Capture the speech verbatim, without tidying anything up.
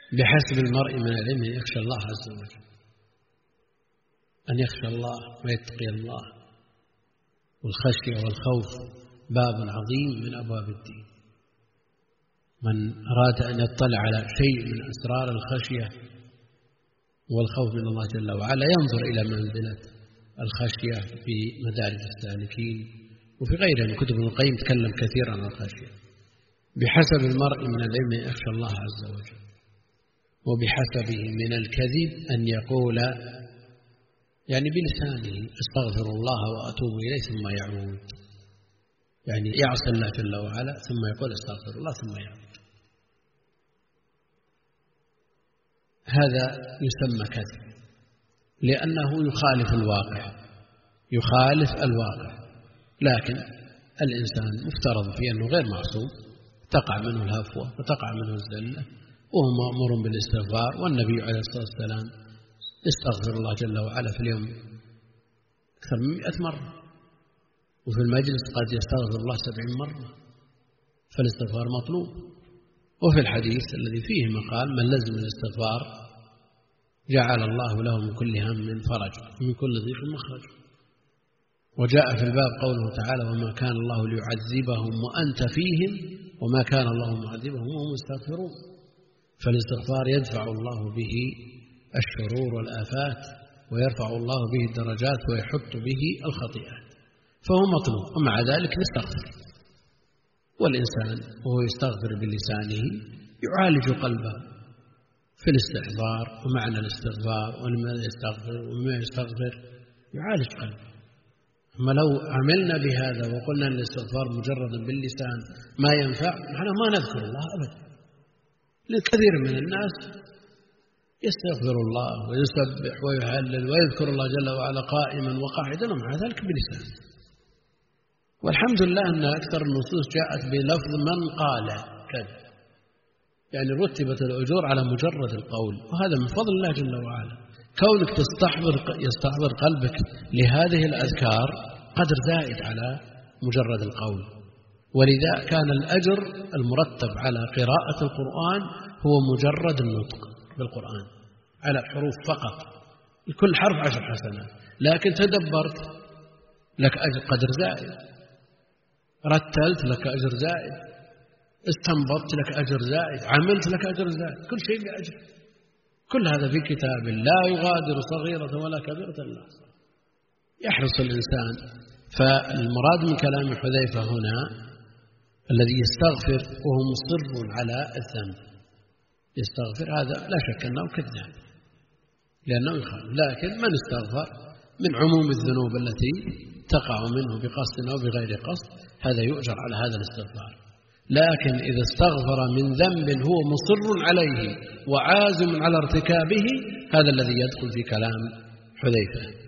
بحسب المرء من العلم أن يخشى الله عز وجل، أن يخشى الله ويتقي الله. والخشية والخوف باب عظيم من أبواب الدين. من أراد أن يطلع على شيء من أسرار الخشية والخوف من الله جل وعلا ينظر إلى منزلة الخشية في مدارج السالكين وفي غيرها من كتب ابن القيم تكلم كثيرا عن الخشية. بحسب المرء من العلم أن يخشى الله عز وجل، وبحسبه من الكذب أن يقول يعني بلسانه استغفر الله وأتوب إليه ثم يعود، يعني يعصي الله جل وعلا ثم يقول استغفر الله ثم يعود. هذا يسمى كذب لأنه يخالف الواقع، يخالف الواقع. لكن الإنسان مفترض فيه أنه غير معصوم، تقع منه الهفوة وتقع منه الزلة، وهو مأمور بالاستغفار. والنبي عليه الصلاة والسلام استغفر الله جل وعلا في اليوم أكثر من مئة مرة، وفي المجلس قد يستغفر الله سبعين مرة، فالاستغفار مطلوب. وفي الحديث الذي فيه مقال من لزم الاستغفار جعل الله له من كل هم فرج من كل ضيق مخرج. وجاء في الباب قوله تعالى وما كان الله ليعذبهم وأنت فيهم وما كان الله معذبهم وهم يستغفرون. فالاستغفار يدفع الله به الشرور والآفات، ويرفع الله به الدرجات، ويحط به الخطيئات، فهو مطلوب. ومع ذلك نستغفر. والإنسان وهو يستغفر بلسانه يعالج قلبه في الاستحضار ومعنى الاستغفار ولماذا يستغفر وما يستغفر، يعالج قلبه. أما لو عملنا بهذا وقلنا أن الاستغفار مجردا باللسان ما ينفع، نحن ما نذكر الله أبدا. لكثير من الناس يستغفر الله ويسبح ويهلل ويذكر الله جل وعلا قائما وقاعدا ومع ذلك بلسانه. والحمد لله أن أكثر النصوص جاءت بلفظ من قال كذا، يعني رتبت الأجور على مجرد القول، وهذا من فضل الله جل وعلا. كونك تستحضر يستحضر قلبك لهذه الأذكار قدر زائد على مجرد القول. ولذا كان الأجر المرتب على قراءة القرآن هو مجرد النطق بالقرآن على الحروف فقط، لكل حرف عشر حسنات. لكن تدبرت لك أجر قدر زائد، رتلت لك أجر زائد، استنبطت لك أجر زائد، عملت لك أجر زائد، كل شيء بأجر. كل هذا في كتاب لا يغادر صغيرة ولا كبيرة إلا أحصاها. يحرص الإنسان. فالمراد من كلام حذيفة هنا الذي يستغفر وهو مصر على الذنب، يستغفر هذا لا شك أنه كذاب لأنه يخالف. لكن من استغفر من عموم الذنوب التي تقع منه بقصد أو بغير قصد هذا يؤجر على هذا الاستغفار. لكن إذا استغفر من ذنب هو مصر عليه وعازم على ارتكابه هذا الذي يدخل في كلام حذيفة.